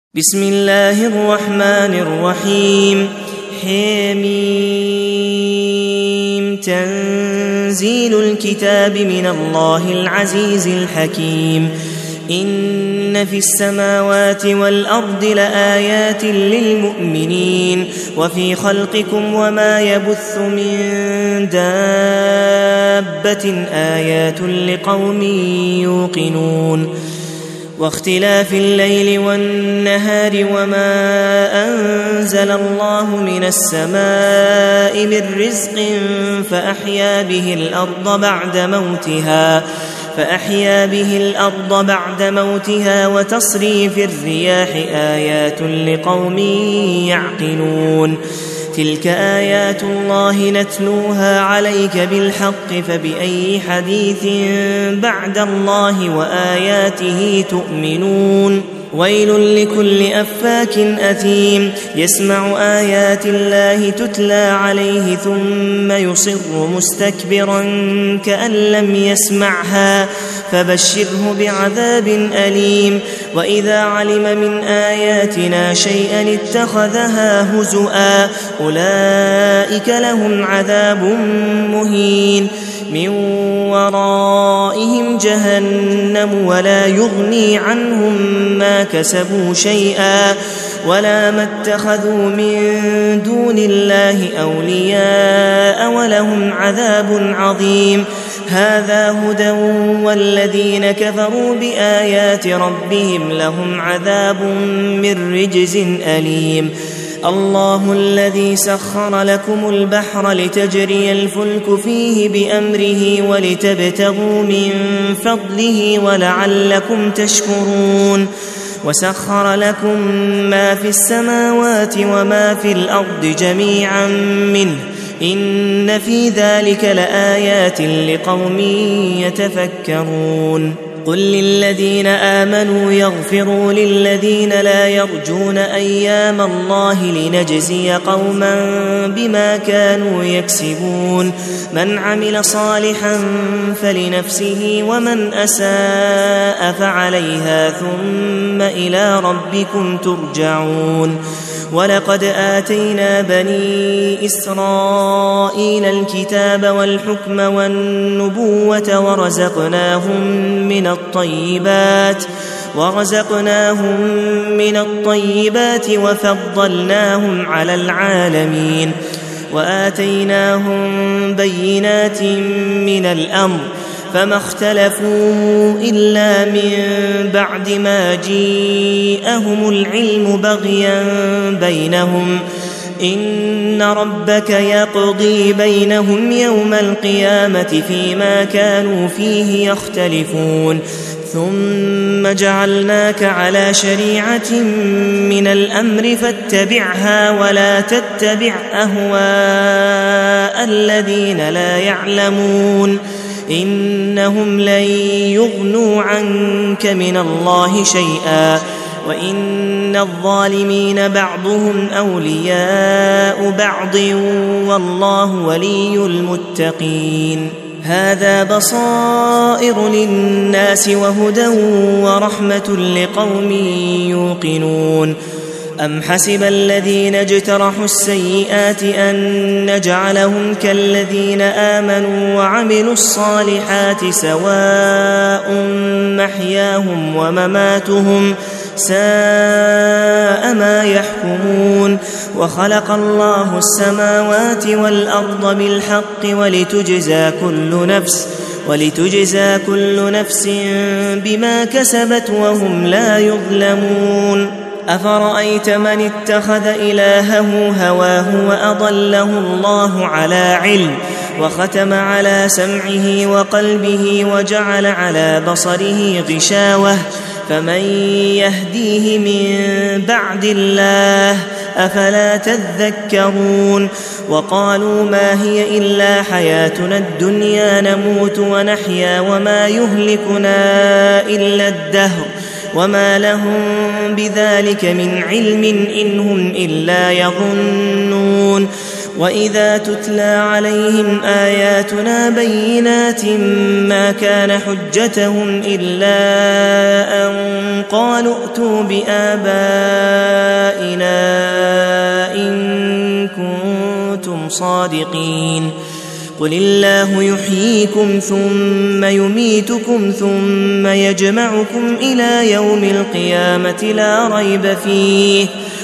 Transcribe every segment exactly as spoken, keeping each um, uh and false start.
بسم الله الرحمن الرحيم. حميم. تنزيل الكتاب من الله العزيز الحكيم. إن في السماوات والأرض لآيات للمؤمنين وفي خلقكم وما يبث من دابة آيات لقوم يوقنون. واختلاف الليل والنهار وما أنزل الله من السماء من رزق فأحيا به الأرض بعد موتها فأحيا به الأرض بعد موتها وتصريف الرياح آيات لقوم يعقلون. تلك آيات الله نتلوها عليك بالحق فبأي حديث بعد الله وآياته تؤمنون. ويل لكل أفاك أثيم يسمع آيات الله تتلى عليه ثم يصر مستكبرا كأن لم يسمعها فبشره بعذاب أليم. وإذا علم من آياتنا شيئا اتخذها هزؤا أولئك لهم عذاب مهين من ورائهم جهنم ولا يغني عنهم ما كسبوا شيئا ولا ما اتخذوا من دون الله أولياء ولهم عذاب عظيم. هذا هدى والذين كفروا بآيات ربهم لهم عذاب من رجز أليم. الله الذي سخر لكم البحر لتجري الفلك فيه بأمره ولتبتغوا من فضله ولعلكم تشكرون. وسخر لكم ما في السماوات وما في الأرض جميعا منه إن في ذلك لآيات لقوم يتفكرون. قل للذين آمنوا يغفروا للذين لا يرجون أيام الله لنجزي قوما بما كانوا يكسبون. من عمل صالحا فلنفسه ومن أساء فعليها ثم إلى ربكم ترجعون. ولقد آتينا بني إسرائيل الكتاب والحكم والنبوة ورزقناهم من الطيبات ورزقناهم من الطيبات وفضلناهم على العالمين وآتيناهم بينات من الأمر فما اختلفوا إلا من بعد ما جاءهم العلم بغيا بينهم إن ربك يقضي بينهم يوم القيامة فيما كانوا فيه يختلفون. ثم جعلناك على شريعة من الأمر فاتبعها ولا تتبع أهواء الذين لا يعلمون إنهم لن يغنوا عنك من الله شيئا وإن الظالمين بعضهم أولياء بعض والله ولي المتقين. هذا بصائر للناس وهدى ورحمة لقوم يوقنون. أم حسب الذين اجترحوا السيئات أن نجعلهم كالذين آمنوا وعملوا الصالحات سواء محياهم ومماتهم ساء ما يحكمون. وخلق الله السماوات والأرض بالحق ولتجزى كل نفس ولتجزى كل نفس بما كسبت وهم لا يظلمون. أفرأيت من اتخذ إلهه هواه وأضله الله على علم وختم على سمعه وقلبه وجعل على بصره غشاوة فمن يهديه من بعد الله أفلا تذكرون. وقالوا ما هي إلا حياتنا الدنيا نموت ونحيا وما يهلكنا إلا الدهر وما لهم بذلك من علم إن هم إلا يظنون. وإذا تتلى عليهم آياتنا بينات ما كان حجتهم إلا أن قالوا ائتوا بآبائنا إن كنتم صادقين قل الله يحييكم ثم يميتكم ثم يجمعكم إلى يوم القيامة لا ريب فيه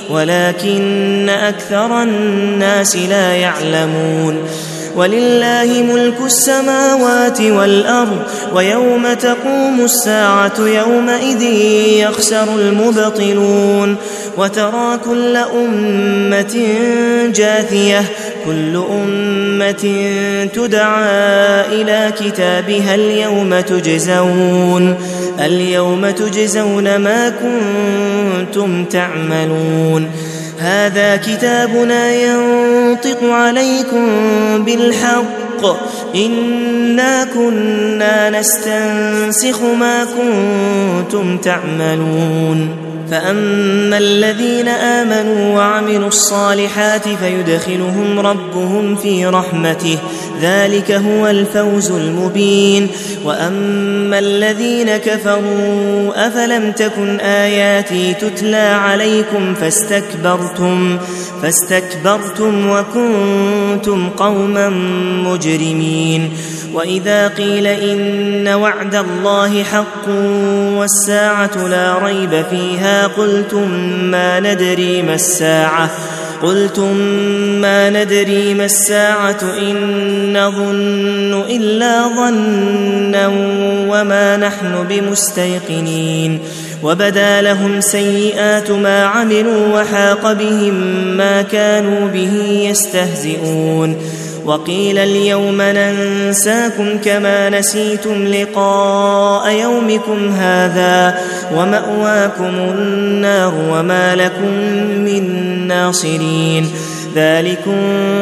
ولكن أكثر الناس لا يعلمون ولله ملك السماوات والأرض ويوم تقوم الساعة يومئذ يخسر المبطلون وترى كل أمة جاثية كل أمة تدعى إلى كتابها اليوم تجزون اليوم تجزون ما كنتم تعملون هذا كتابنا ينطق عليكم بالحق إنا كنا نستنسخ ما كنتم تعملون فأما الذين آمنوا وعملوا الصالحات فيدخلهم ربهم في رحمته ذلك هو الفوز المبين وأما الذين كفروا أفلم تكن آياتي تتلى عليكم فاستكبرتم فاستكبرتم وكنتم قوما مجرمين وإذا قيل إن وعد الله حق والساعة لا ريب فيها قلتم ما ندري ما الساعة قلتم ما ندري ما الساعة إن نظن إلا ظنا وما نحن بمستيقنين وبدا لهم سيئات ما عملوا وحاق بهم ما كانوا به يستهزئون وقيل اليوم ننساكم كما نسيتم لقاء يومكم هذا ومأواكم النار وما لكم من ناصرين ذلكم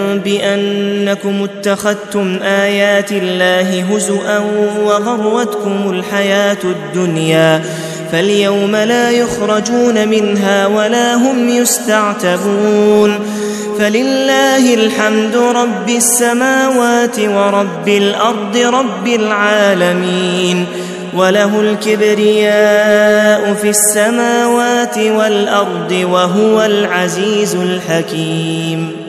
بأنكم اتخذتم آيات الله هزؤا وغرتكم الحياة الدنيا فاليوم لا يخرجون منها ولا هم يستعتبون فلله الحمد رب السماوات ورب الأرض رب العالمين وله الكبرياء في السماوات والأرض وهو العزيز الحكيم